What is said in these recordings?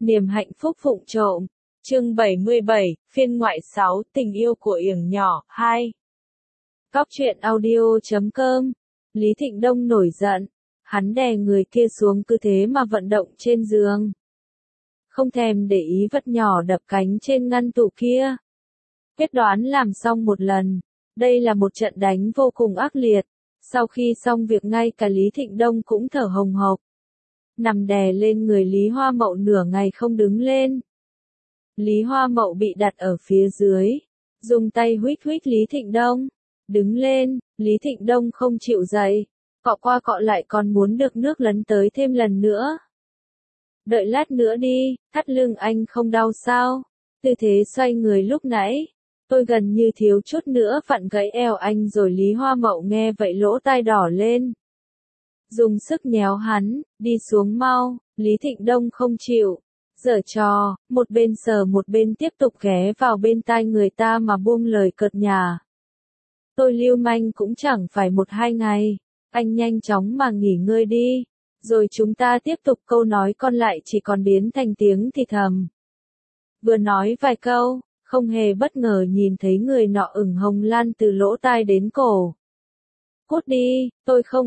Niềm hạnh phúc vụng trộm. Chương 77, phiên ngoại 6, tình yêu của Yểng Nhỏ, 2. Góc truyện audio.com. Lý Thịnh Đông nổi giận. Hắn đè người kia xuống cứ thế mà vận động trên giường. Không thèm để ý vật nhỏ đập cánh trên ngăn tủ kia. Quyết đoán làm xong một lần. Đây là một trận đánh vô cùng ác liệt. Sau khi xong việc ngay cả Lý Thịnh Đông cũng thở hồng hộc. Nằm đè lên người Lý Hoa Mậu nửa ngày không đứng lên. Lý Hoa Mậu bị đặt ở phía dưới. Dùng tay huých huých Lý Thịnh Đông. Đứng lên, Lý Thịnh Đông không chịu dậy. Cọ qua cọ lại còn muốn được nước lấn tới thêm lần nữa. Đợi lát nữa đi, thắt lưng anh không đau sao? Tư thế xoay người lúc nãy. Tôi gần như thiếu chút nữa vặn gãy eo anh rồi. Lý Hoa Mậu nghe vậy lỗ tai đỏ lên. Dùng sức nhéo hắn, đi xuống mau. Lý Thịnh Đông không chịu. Giở trò, một bên sờ một bên tiếp tục ghé vào bên tai người ta mà buông lời cợt nhả. Tôi lưu manh cũng chẳng phải 1-2 ngày. Anh nhanh chóng mà nghỉ ngơi đi. Rồi chúng ta tiếp tục. Câu nói còn lại chỉ còn biến thành tiếng thì thầm. Vừa nói vài câu, không hề bất ngờ nhìn thấy người nọ ửng hồng lan từ lỗ tai đến cổ. Cút đi, tôi không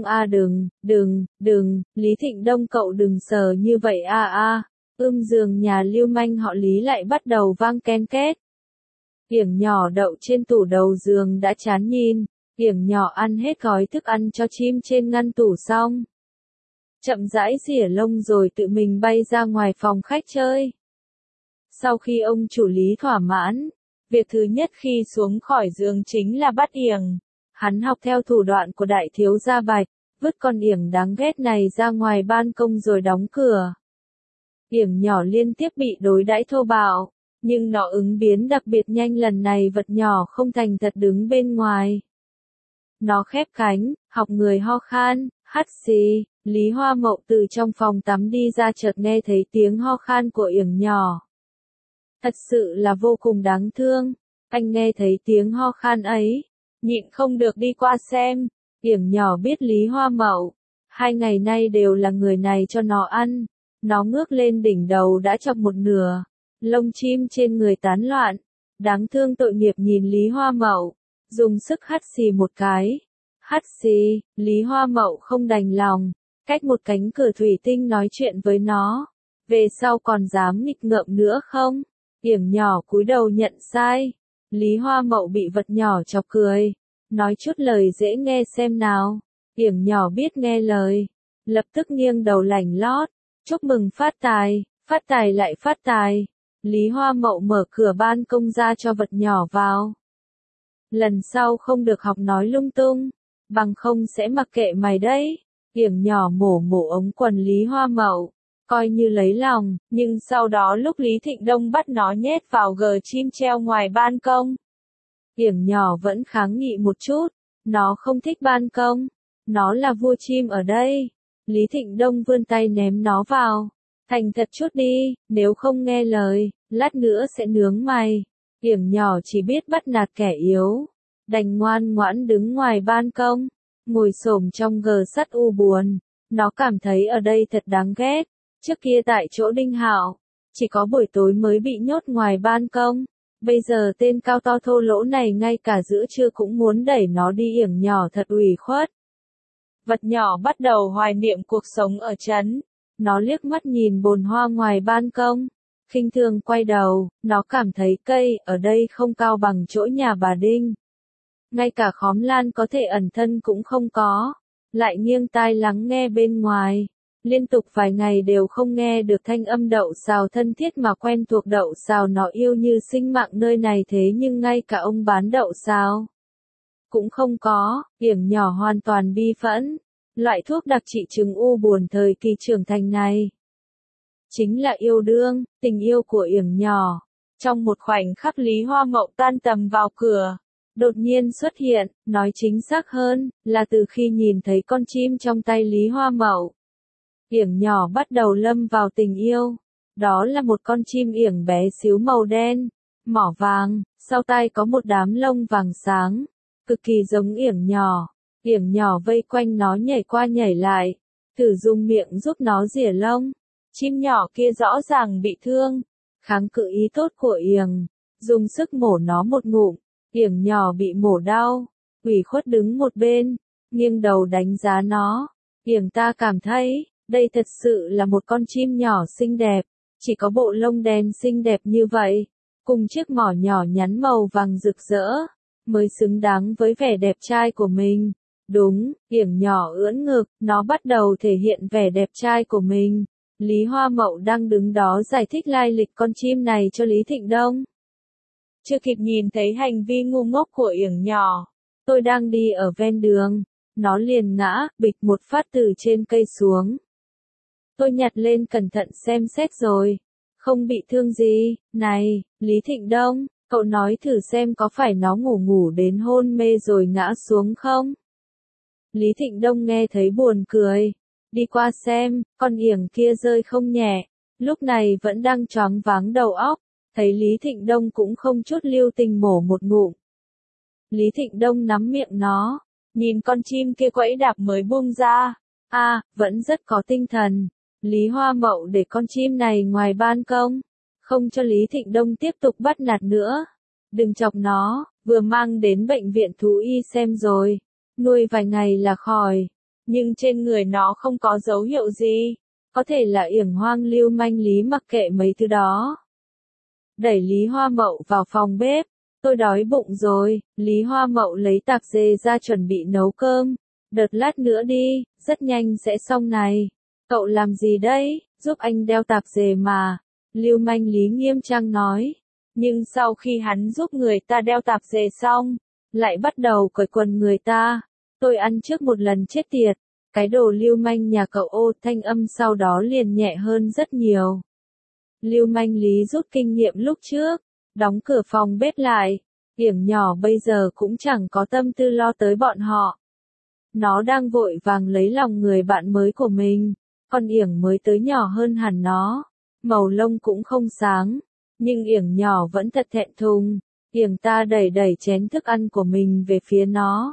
đừng, Lý Thịnh Đông cậu đừng sờ như vậy giường nhà lưu manh họ Lý lại bắt đầu vang ken két. Yểng Nhỏ đậu trên tủ đầu giường đã chán nhìn. Yểng Nhỏ ăn hết gói thức ăn cho chim trên ngăn tủ xong. Chậm rãi xỉa lông rồi tự mình bay ra ngoài phòng khách chơi. Sau khi ông chủ Lý thỏa mãn, việc thứ nhất khi xuống khỏi giường chính là bắt Yểng. Hắn học theo thủ đoạn của đại thiếu gia Bạch, vứt con Yểng đáng ghét này ra ngoài ban công rồi đóng cửa. Yểng Nhỏ liên tiếp bị đối đãi thô bạo, nhưng nó ứng biến đặc biệt nhanh. Lần này vật nhỏ không thành thật đứng bên ngoài. Nó khép cánh, học người ho khan, hắt xì. Lý Hoa Mậu từ trong phòng tắm đi ra chợt nghe thấy tiếng ho khan của Yểng Nhỏ. Thật sự là vô cùng đáng thương. Anh nghe thấy tiếng ho khan ấy, nhịn không được đi qua xem. Yểng Nhỏ biết Lý Hoa Mậu 2 ngày nay đều là người này cho nó ăn. Nó ngước lên đỉnh đầu đã chọc một nửa. Lông chim trên người tán loạn. Đáng thương tội nghiệp nhìn Lý Hoa Mậu. Dùng sức hắt xì một cái. Hắt xì, Lý Hoa Mậu không đành lòng. Cách một cánh cửa thủy tinh nói chuyện với nó. Về sau còn dám nghịch ngợm nữa không? Yểng Nhỏ cúi đầu nhận sai. Lý Hoa Mậu bị vật nhỏ chọc cười. Nói chút lời dễ nghe xem nào. Yểng Nhỏ biết nghe lời. Lập tức nghiêng đầu lảnh lót. Chúc mừng phát tài lại phát tài. Lý Hoa Mậu mở cửa ban công ra cho vật nhỏ vào. Lần sau không được học nói lung tung, bằng không sẽ mặc kệ mày đấy. Yểng Nhỏ mổ ống quần Lý Hoa Mậu, coi như lấy lòng, nhưng sau đó lúc Lý Thịnh Đông bắt nó nhét vào gờ chim treo ngoài ban công. Yểng Nhỏ vẫn kháng nghị một chút, nó không thích ban công, nó là vua chim ở đây. Lý Thịnh Đông vươn tay ném nó vào. Thành thật chút đi, nếu không nghe lời, lát nữa sẽ nướng mày. Yểng Nhỏ chỉ biết bắt nạt kẻ yếu, đành ngoan ngoãn đứng ngoài ban công, ngồi xổm trong gờ sắt u buồn. Nó cảm thấy ở đây thật đáng ghét. Trước kia tại chỗ Đinh Hạo, chỉ có buổi tối mới bị nhốt ngoài ban công. Bây giờ tên cao to thô lỗ này ngay cả giữa trưa cũng muốn đẩy nó đi. Yểng Nhỏ thật ủy khuất. Vật nhỏ bắt đầu hoài niệm cuộc sống ở trấn. Nó liếc mắt nhìn bồn hoa ngoài ban công. Khinh thường quay đầu, nó cảm thấy cây ở đây không cao bằng chỗ nhà bà Đinh. Ngay cả khóm lan có thể ẩn thân cũng không có. Lại nghiêng tai lắng nghe bên ngoài. Liên tục vài ngày đều không nghe được thanh âm đậu xào thân thiết mà quen thuộc. Đậu xào nó yêu như sinh mạng nơi này, thế nhưng ngay cả ông bán đậu xào cũng không có. Yểng Nhỏ hoàn toàn bi phẫn. Loại thuốc đặc trị chứng u buồn thời kỳ trưởng thành này chính là yêu đương, tình yêu của Yểng Nhỏ. Trong một khoảnh khắc Lý Hoa Mậu tan tầm vào cửa, đột nhiên xuất hiện, nói chính xác hơn, là từ khi nhìn thấy con chim trong tay Lý Hoa Mậu. Yểng Nhỏ bắt đầu lâm vào tình yêu. Đó là một con chim yểng bé xíu màu đen, mỏ vàng, sau tai có một đám lông vàng sáng, cực kỳ giống Yểng Nhỏ. Yểng Nhỏ vây quanh nó nhảy qua nhảy lại, thử dùng miệng giúp nó rỉa lông. Chim nhỏ kia rõ ràng bị thương, kháng cự ý tốt của Yểng, dùng sức mổ nó một ngụm, Yểng nhỏ bị mổ đau, ủy khuất đứng một bên, nghiêng đầu đánh giá nó. Yểng ta cảm thấy, đây thật sự là một con chim nhỏ xinh đẹp, chỉ có bộ lông đen xinh đẹp như vậy, cùng chiếc mỏ nhỏ nhắn màu vàng rực rỡ, mới xứng đáng với vẻ đẹp trai của mình. Đúng, Yểng nhỏ ưỡn ngực, nó bắt đầu thể hiện vẻ đẹp trai của mình. Lý Hoa Mậu đang đứng đó giải thích lai lịch con chim này cho Lý Thịnh Đông. Chưa kịp nhìn thấy hành vi ngu ngốc của Yểng nhỏ, tôi đang đi ở ven đường, nó liền ngã, bịch một phát từ trên cây xuống. Tôi nhặt lên cẩn thận xem xét rồi, không bị thương gì. Này, Lý Thịnh Đông, cậu nói thử xem có phải nó ngủ đến hôn mê rồi ngã xuống không? Lý Thịnh Đông nghe thấy buồn cười, đi qua xem, con Yểng kia rơi không nhẹ, lúc này vẫn đang choáng váng đầu óc, thấy Lý Thịnh Đông cũng không chút lưu tình mổ một ngụm. Lý Thịnh Đông nắm miệng nó, nhìn con chim kia quẫy đạp mới buông ra, vẫn rất có tinh thần. Lý Hoa Mậu để con chim này ngoài ban công, không cho Lý Thịnh Đông tiếp tục bắt nạt nữa. Đừng chọc nó, vừa mang đến bệnh viện thú y xem rồi, nuôi vài ngày là khỏi, nhưng trên người nó không có dấu hiệu gì, có thể là Yểng hoang lưu manh. Lý mặc kệ mấy thứ đó. Đẩy Lý Hoa Mậu vào phòng bếp, tôi đói bụng rồi. Lý Hoa Mậu lấy tạp dề ra chuẩn bị nấu cơm, đợt lát nữa đi, rất nhanh sẽ xong này. Cậu làm gì đấy, giúp anh đeo tạp dề mà. Lưu manh Lý nghiêm trang nói. Nhưng sau khi hắn giúp người ta đeo tạp dề xong, lại bắt đầu cởi quần người ta. Tôi ăn trước một lần chết tiệt. Cái đồ lưu manh nhà cậu. Ô, thanh âm sau đó liền nhẹ hơn rất nhiều. Lưu manh Lý rút kinh nghiệm lúc trước, đóng cửa phòng bếp lại. Yểng nhỏ bây giờ cũng chẳng có tâm tư lo tới bọn họ. Nó đang vội vàng lấy lòng người bạn mới của mình. Con Yểng mới tới nhỏ hơn hẳn nó, màu lông cũng không sáng, nhưng Yểng nhỏ vẫn thật thẹn thùng. Yểng ta đẩy chén thức ăn của mình về phía nó,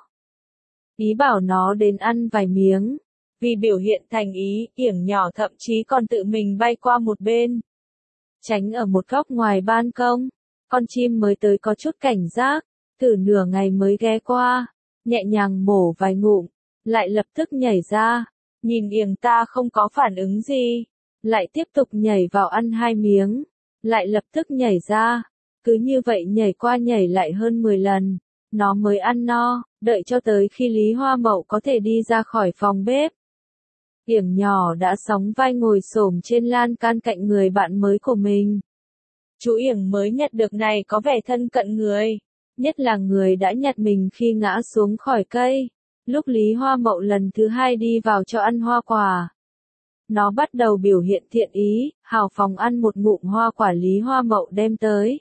ý bảo nó đến ăn vài miếng. Vì biểu hiện thành ý, Yểng nhỏ thậm chí còn tự mình bay qua một bên, tránh ở một góc ngoài ban công. Con chim mới tới có chút cảnh giác, thử nửa ngày mới ghé qua, nhẹ nhàng mổ vài ngụm, lại lập tức nhảy ra. Nhìn Yểng ta không có phản ứng gì, lại tiếp tục nhảy vào ăn hai miếng, lại lập tức nhảy ra. Cứ như vậy nhảy qua nhảy lại hơn 10 lần, nó mới ăn no, đợi cho tới khi Lý Hoa Mậu có thể đi ra khỏi phòng bếp. Yểng nhỏ đã sóng vai ngồi xổm trên lan can cạnh người bạn mới của mình. Chú Yểng mới nhặt được này có vẻ thân cận người, nhất là người đã nhặt mình khi ngã xuống khỏi cây. Lúc Lý Hoa Mậu lần thứ hai đi vào cho ăn hoa quả, nó bắt đầu biểu hiện thiện ý, hào phóng ăn một ngụm hoa quả Lý Hoa Mậu đem tới.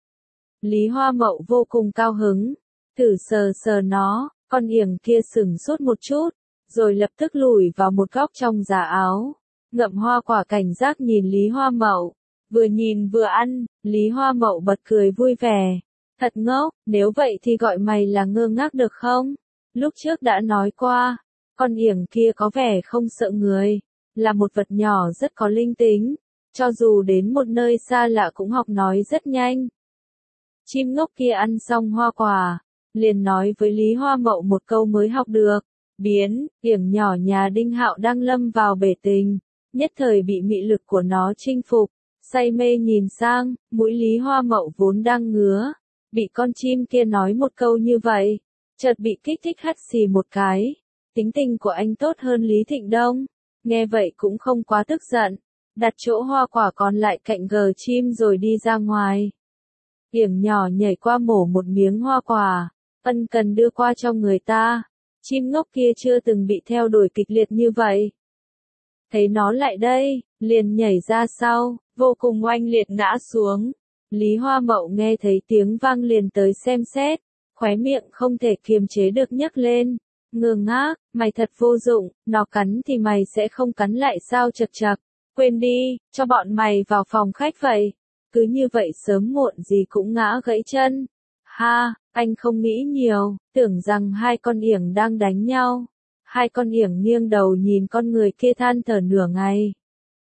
Lý Hoa Mậu vô cùng cao hứng, thử sờ nó, con Yểng kia sửng sốt một chút, rồi lập tức lùi vào một góc trong giá áo, ngậm hoa quả cảnh giác nhìn Lý Hoa Mậu. Vừa nhìn vừa ăn, Lý Hoa Mậu bật cười vui vẻ. Thật ngốc, nếu vậy thì gọi mày là ngơ ngác được không? Lúc trước đã nói qua, con Yểng kia có vẻ không sợ người, là một vật nhỏ rất có linh tính, cho dù đến một nơi xa lạ cũng học nói rất nhanh. Chim ngốc kia ăn xong hoa quả, liền nói với Lý Hoa Mậu một câu mới học được. Biến, Yểng nhỏ nhà Đinh Hạo đang lâm vào bể tình, nhất thời bị mị lực của nó chinh phục, say mê nhìn sang, mũi Lý Hoa Mậu vốn đang ngứa, bị con chim kia nói một câu như vậy, chợt bị kích thích hắt xì một cái. Tính tình của anh tốt hơn Lý Thịnh Đông, nghe vậy cũng không quá tức giận, đặt chỗ hoa quả còn lại cạnh gờ chim rồi đi ra ngoài. Yểng nhỏ nhảy qua mổ một miếng hoa quả, ân cần đưa qua cho người ta. Chim ngốc kia chưa từng bị theo đuổi kịch liệt như vậy. Thấy nó lại đây, liền nhảy ra sau, vô cùng oanh liệt ngã xuống. Lý Hoa Mậu nghe thấy tiếng vang liền tới xem xét, khóe miệng không thể kiềm chế được nhấc lên. Ngơ ngác, mày thật vô dụng, nó cắn thì mày sẽ không cắn lại sao chật chật. Quên đi, cho bọn mày vào phòng khách vậy. Cứ như vậy sớm muộn gì cũng ngã gãy chân. Ha, anh không nghĩ nhiều, tưởng rằng hai con Yểng đang đánh nhau. Hai con Yểng nghiêng đầu nhìn con người kia than thở nửa ngày.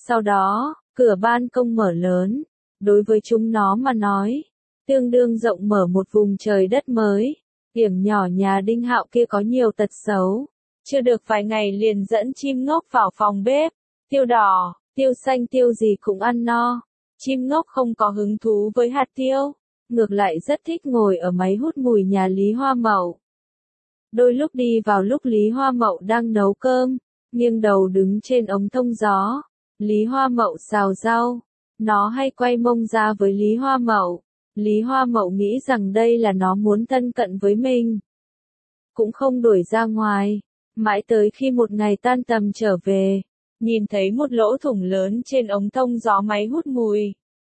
Sau đó, cửa ban công mở lớn, đối với chúng nó mà nói, tương đương rộng mở một vùng trời đất mới. Yểng nhỏ nhà Đinh Hạo kia có nhiều tật xấu, chưa được vài ngày liền dẫn chim ngốc vào phòng bếp, tiêu đỏ, tiêu xanh tiêu gì cũng ăn no. Chim ngốc không có hứng thú với hạt tiêu, ngược lại rất thích ngồi ở máy hút mùi nhà Lý Hoa Mậu. Đôi lúc đi vào lúc Lý Hoa Mậu đang nấu cơm, nghiêng đầu đứng trên ống thông gió, Lý Hoa Mậu xào rau, nó hay quay mông ra với Lý Hoa Mậu. Lý Hoa Mậu nghĩ rằng đây là nó muốn thân cận với mình, cũng không đuổi ra ngoài, mãi tới khi một ngày tan tầm trở về, nhìn thấy một lỗ thủng lớn trên ống thông gió máy hút mùi.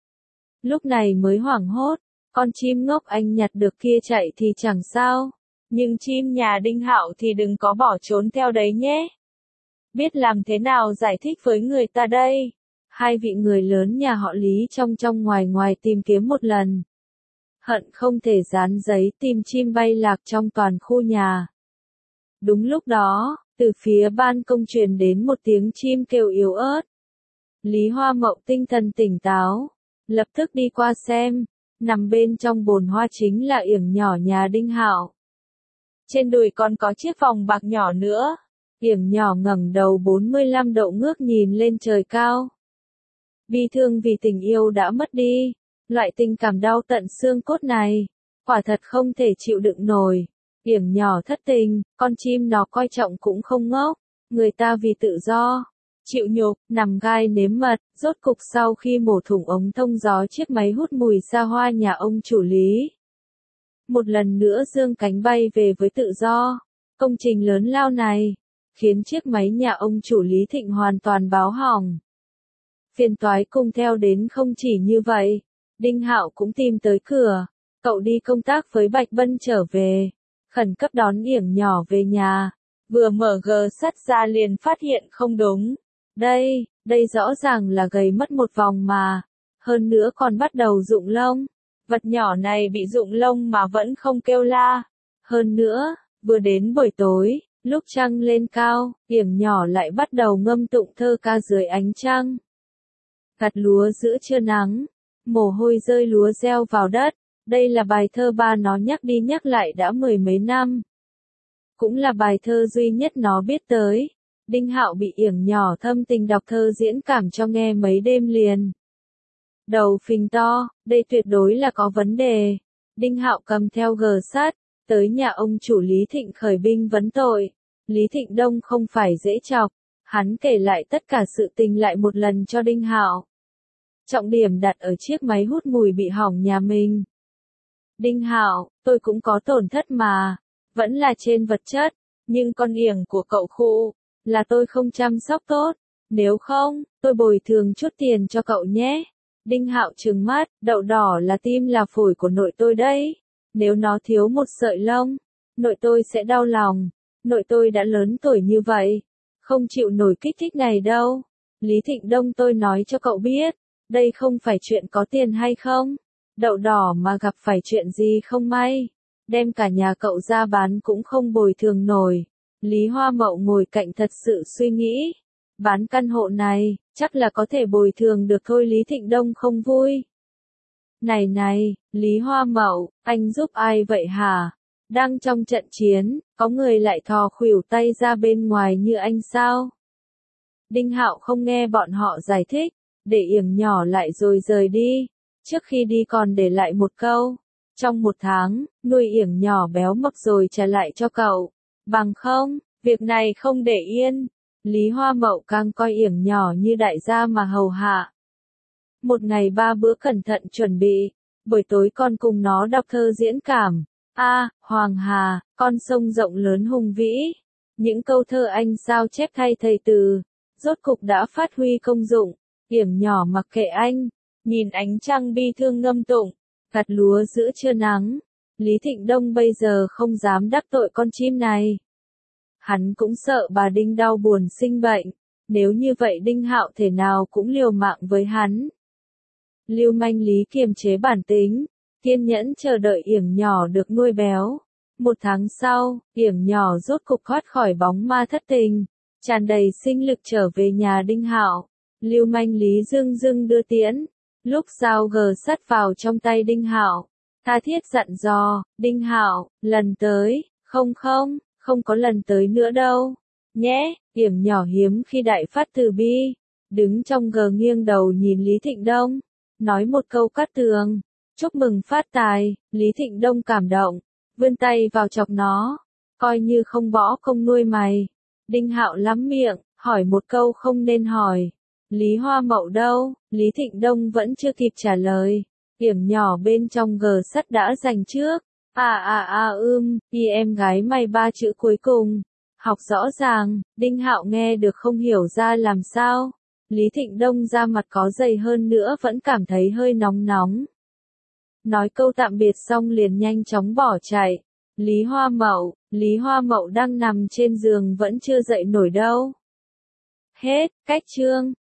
Lúc này mới hoảng hốt, con chim ngốc anh nhặt được kia chạy thì chẳng sao, nhưng chim nhà Đinh Hạo thì đừng có bỏ trốn theo đấy nhé. Biết làm thế nào giải thích với người ta đây? Hai vị người lớn nhà họ Lý trong trong ngoài ngoài tìm kiếm một lần. Hận không thể dán giấy tìm chim bay lạc trong toàn khu nhà. Đúng lúc đó, từ phía ban công truyền đến một tiếng chim kêu yếu ớt. Lý Hoa Mậu tinh thần tỉnh táo, lập tức đi qua xem, nằm bên trong bồn hoa chính là Yểng nhỏ nhà Đinh Hạo. Trên đùi còn có chiếc vòng bạc nhỏ nữa. Yểng nhỏ ngẩng đầu 45 độ ngước nhìn lên trời cao. Bi thương vì tình yêu đã mất đi, loại tình cảm đau tận xương cốt này, quả thật không thể chịu đựng nổi. Yểng nhỏ thất tình, con chim nó coi trọng cũng không ngốc, người ta vì tự do, chịu nhục, nằm gai nếm mật, rốt cục sau khi mổ thủng ống thông gió chiếc máy hút mùi xa hoa nhà ông chủ Lý. Một lần nữa dương cánh bay về với tự do, công trình lớn lao này, khiến chiếc máy nhà ông chủ Lý Thịnh hoàn toàn báo hỏng. Phiền toái cùng theo đến không chỉ như vậy, Đinh Hạo cũng tìm tới cửa, cậu đi công tác với Bạch Bân trở về, khẩn cấp đón Yểng nhỏ về nhà, vừa mở gờ sắt ra liền phát hiện không đúng. Đây rõ ràng là gầy mất một vòng mà, hơn nữa còn bắt đầu rụng lông. Vật nhỏ này bị rụng lông mà vẫn không kêu la. Hơn nữa, vừa đến buổi tối, lúc trăng lên cao, Yểng nhỏ lại bắt đầu ngâm tụng thơ ca dưới ánh trăng. Gặt lúa giữa trưa nắng, mồ hôi rơi lúa gieo vào đất, đây là bài thơ ba nó nhắc đi nhắc lại đã mười mấy năm. Cũng là bài thơ duy nhất nó biết tới. Đinh Hạo bị Yểng nhỏ thâm tình đọc thơ diễn cảm cho nghe mấy đêm liền. Đầu phình to, đây tuyệt đối là có vấn đề. Đinh Hạo cầm theo gờ sắt, tới nhà ông chủ Lý Thịnh khởi binh vấn tội. Lý Thịnh Đông không phải dễ chọc, hắn kể lại tất cả sự tình lại một lần cho Đinh Hạo. Trọng điểm đặt ở chiếc máy hút mùi bị hỏng nhà mình. Đinh Hạo, tôi cũng có tổn thất mà, vẫn là trên vật chất, nhưng con Yểng của cậu khụ, là tôi không chăm sóc tốt, nếu không, tôi bồi thường chút tiền cho cậu nhé. Đinh Hạo trừng mắt, đậu đỏ là tim là phổi của nội tôi đấy, nếu nó thiếu một sợi lông, nội tôi sẽ đau lòng, nội tôi đã lớn tuổi như vậy, không chịu nổi kích thích này đâu. Lý Thịnh Đông tôi nói cho cậu biết, đây không phải chuyện có tiền hay không, đậu đỏ mà gặp phải chuyện gì không may, đem cả nhà cậu ra bán cũng không bồi thường nổi. Lý Hoa Mậu ngồi cạnh thật sự suy nghĩ, bán căn hộ này, chắc là có thể bồi thường được thôi. Lý Thịnh Đông không vui. Này, Lý Hoa Mậu, anh giúp ai vậy hả? Đang trong trận chiến, có người lại thò khuỷu tay ra bên ngoài như anh sao? Đinh Hạo không nghe bọn họ giải thích, để Yểng nhỏ lại rồi rời đi. Trước khi đi còn để lại một câu, trong 1 tháng, nuôi Yểng nhỏ béo mập rồi trả lại cho cậu. Bằng không, việc này không để yên. Lý Hoa Mậu càng coi Yểng nhỏ như đại gia mà hầu hạ. Một ngày 3 bữa cẩn thận chuẩn bị, buổi tối con cùng nó đọc thơ diễn cảm. Hoàng Hà, con sông rộng lớn hùng vĩ. Những câu thơ anh sao chép thay thầy từ, rốt cục đã phát huy công dụng. Yểng nhỏ mặc kệ anh, nhìn ánh trăng bi thương ngâm tụng, gặt lúa giữa trưa nắng. Lý Thịnh Đông bây giờ không dám đắc tội con chim này. Hắn cũng sợ bà Đinh đau buồn sinh bệnh, nếu như vậy Đinh Hạo thể nào cũng liều mạng với hắn. Lưu manh Lý kiềm chế bản tính, kiên nhẫn chờ đợi Yểng nhỏ được nuôi béo. 1 tháng sau, Yểng nhỏ rốt cục thoát khỏi bóng ma thất tình, tràn đầy sinh lực trở về nhà Đinh Hạo. Lưu manh Lý dưng dưng đưa tiễn. Lúc dao gờ sắt vào trong tay Đinh Hạo, tha thiết dặn dò, Đinh Hạo, lần tới, không có lần tới nữa đâu. Nhé, Yểm nhỏ hiếm khi đại phát từ bi, đứng trong gờ nghiêng đầu nhìn Lý Thịnh Đông, nói một câu cát tường, chúc mừng phát tài. Lý Thịnh Đông cảm động, vươn tay vào chọc nó, coi như không bỏ công nuôi mày. Đinh Hạo lắm miệng, hỏi một câu không nên hỏi. Lý Hoa Mậu đâu? Lý Thịnh Đông vẫn chưa kịp trả lời. Yểm nhỏ bên trong gờ sắt đã giành trước. Y em gái mày 3 chữ cuối cùng. Học rõ ràng, Đinh Hạo nghe được không hiểu ra làm sao. Lý Thịnh Đông da mặt có dày hơn nữa vẫn cảm thấy hơi nóng nóng. Nói câu tạm biệt xong liền nhanh chóng bỏ chạy. Lý Hoa Mậu đang nằm trên giường vẫn chưa dậy nổi đâu. Hết, cách chương.